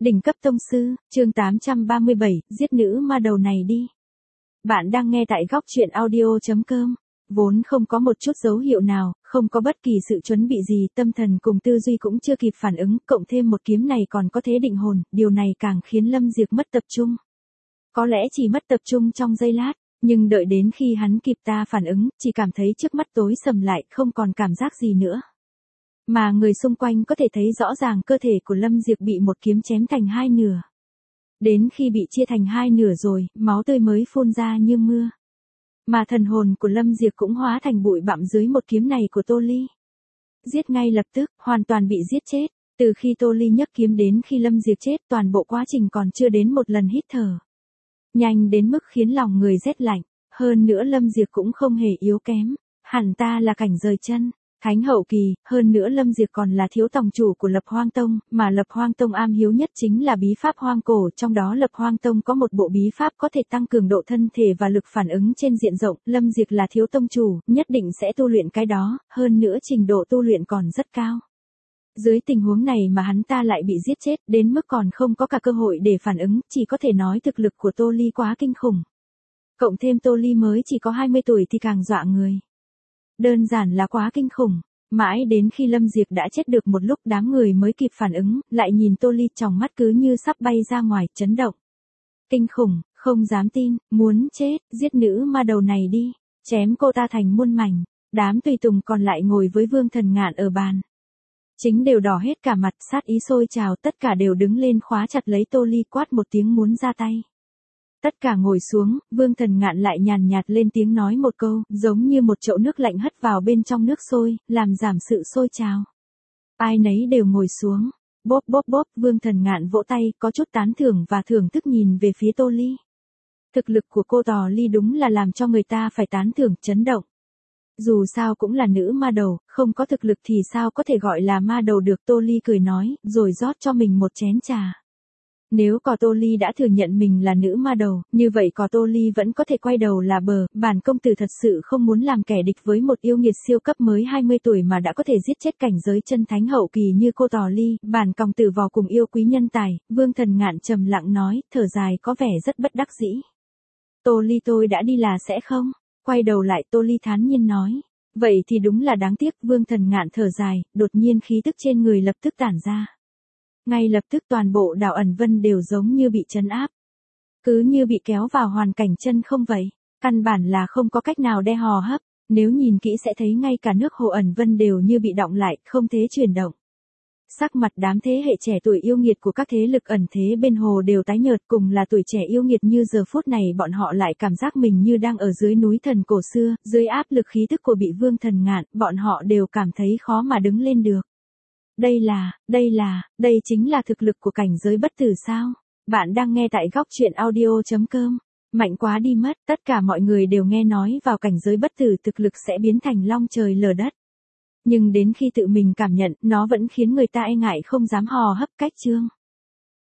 Đỉnh cấp tông sư, chương 837, giết nữ ma đầu này đi. Bạn đang nghe tại góc truyện audio.com. Vốn không có một chút dấu hiệu nào, không có bất kỳ sự chuẩn bị gì, tâm thần cùng tư duy cũng chưa kịp phản ứng, cộng thêm một kiếm này còn có thế định hồn, điều này càng khiến Lâm Diệp mất tập trung. Có lẽ chỉ mất tập trung trong giây lát, nhưng đợi đến khi hắn kịp phản ứng, chỉ cảm thấy trước mắt tối sầm lại, không còn cảm giác gì nữa. Mà người xung quanh có thể thấy rõ ràng cơ thể của Lâm Diệp bị một kiếm chém thành hai nửa. Đến khi bị chia thành hai nửa rồi, máu tươi mới phun ra như mưa. Mà thần hồn của Lâm Diệp cũng hóa thành bụi bặm dưới một kiếm này của Tô Ly. Giết ngay lập tức, hoàn toàn bị giết chết. Từ khi Tô Ly nhấc kiếm đến khi Lâm Diệp chết, toàn bộ quá trình còn chưa đến một lần hít thở. Nhanh đến mức khiến lòng người rét lạnh. Hơn nữa Lâm Diệp cũng không hề yếu kém. Hẳn ta là cảnh rời chân. Thánh hậu kỳ, hơn nữa Lâm Diệp còn là thiếu tông chủ của Lập Hoang Tông, mà Lập Hoang Tông am hiếu nhất chính là bí pháp hoang cổ, trong đó Lập Hoang Tông có một bộ bí pháp có thể tăng cường độ thân thể và lực phản ứng trên diện rộng, Lâm Diệp là thiếu tông chủ, nhất định sẽ tu luyện cái đó, hơn nữa trình độ tu luyện còn rất cao. Dưới tình huống này mà hắn ta lại bị giết chết, đến mức còn không có cả cơ hội để phản ứng, chỉ có thể nói thực lực của Tô Ly quá kinh khủng. Cộng thêm Tô Ly mới chỉ có 20 tuổi thì càng dọa người. Đơn giản là quá kinh khủng. Mãi đến khi Lâm Diệp đã chết được một lúc, đám người mới kịp phản ứng, lại nhìn Tô Ly tròng mắt cứ như sắp bay ra ngoài, chấn động. Kinh khủng, không dám tin, muốn chết, giết nữ ma đầu này đi, chém cô ta thành muôn mảnh. Đám tùy tùng còn lại ngồi với Vương Thần Ngạn ở bàn. Chính đều đỏ hết cả mặt, sát ý sôi trào, tất cả đều đứng lên khóa chặt lấy Tô Ly, quát một tiếng muốn ra tay. Tất cả ngồi xuống, Vương Thần Ngạn lại nhàn nhạt lên tiếng nói một câu, giống như một chậu nước lạnh hất vào bên trong nước sôi, làm giảm sự sôi trào. Ai nấy đều ngồi xuống. Bốp bốp bốp, Vương Thần Ngạn vỗ tay, có chút tán thưởng và thưởng thức nhìn về phía Tô Ly. Thực lực của cô Tò Ly đúng là làm cho người ta phải tán thưởng, chấn động. Dù sao cũng là nữ ma đầu, không có thực lực thì sao có thể gọi là ma đầu được, Tô Ly cười nói, rồi rót cho mình một chén trà. Nếu có Tô Ly đã thừa nhận mình là nữ ma đầu, như vậy có Tô Ly vẫn có thể quay đầu là bờ, bản công tử thật sự không muốn làm kẻ địch với một yêu nghiệt siêu cấp mới 20 tuổi mà đã có thể giết chết cảnh giới chân thánh hậu kỳ như cô Tò Ly, bản công tử vò cùng yêu quý nhân tài. Vương Thần Ngạn trầm lặng nói, thở dài có vẻ rất bất đắc dĩ. Tô Ly tôi đã đi là sẽ không? Quay đầu lại Tô Ly thản nhiên nói. Vậy thì đúng là đáng tiếc. Vương Thần Ngạn thở dài, đột nhiên khí tức trên người lập tức tản ra. Ngay lập tức toàn bộ đảo ẩn vân đều giống như bị trấn áp. Cứ như bị kéo vào hoàn cảnh chân không vậy. Căn bản là không có cách nào đe hò hấp. Nếu nhìn kỹ sẽ thấy ngay cả nước hồ ẩn vân đều như bị đọng lại, không thể chuyển động. Sắc mặt đám thế hệ trẻ tuổi yêu nghiệt của các thế lực ẩn thế bên hồ đều tái nhợt, cùng là tuổi trẻ yêu nghiệt như giờ phút này bọn họ lại cảm giác mình như đang ở dưới núi thần cổ xưa, dưới áp lực khí tức của bị Vương Thần Ngạn, bọn họ đều cảm thấy khó mà đứng lên được. Đây chính là thực lực của cảnh giới bất tử sao? Bạn đang nghe tại góc truyện audio.com. Mạnh quá đi mất, tất cả mọi người đều nghe nói vào cảnh giới bất tử thực lực sẽ biến thành long trời lở đất. Nhưng đến khi tự mình cảm nhận, nó vẫn khiến người ta e ngại không dám hò hấp cách chương.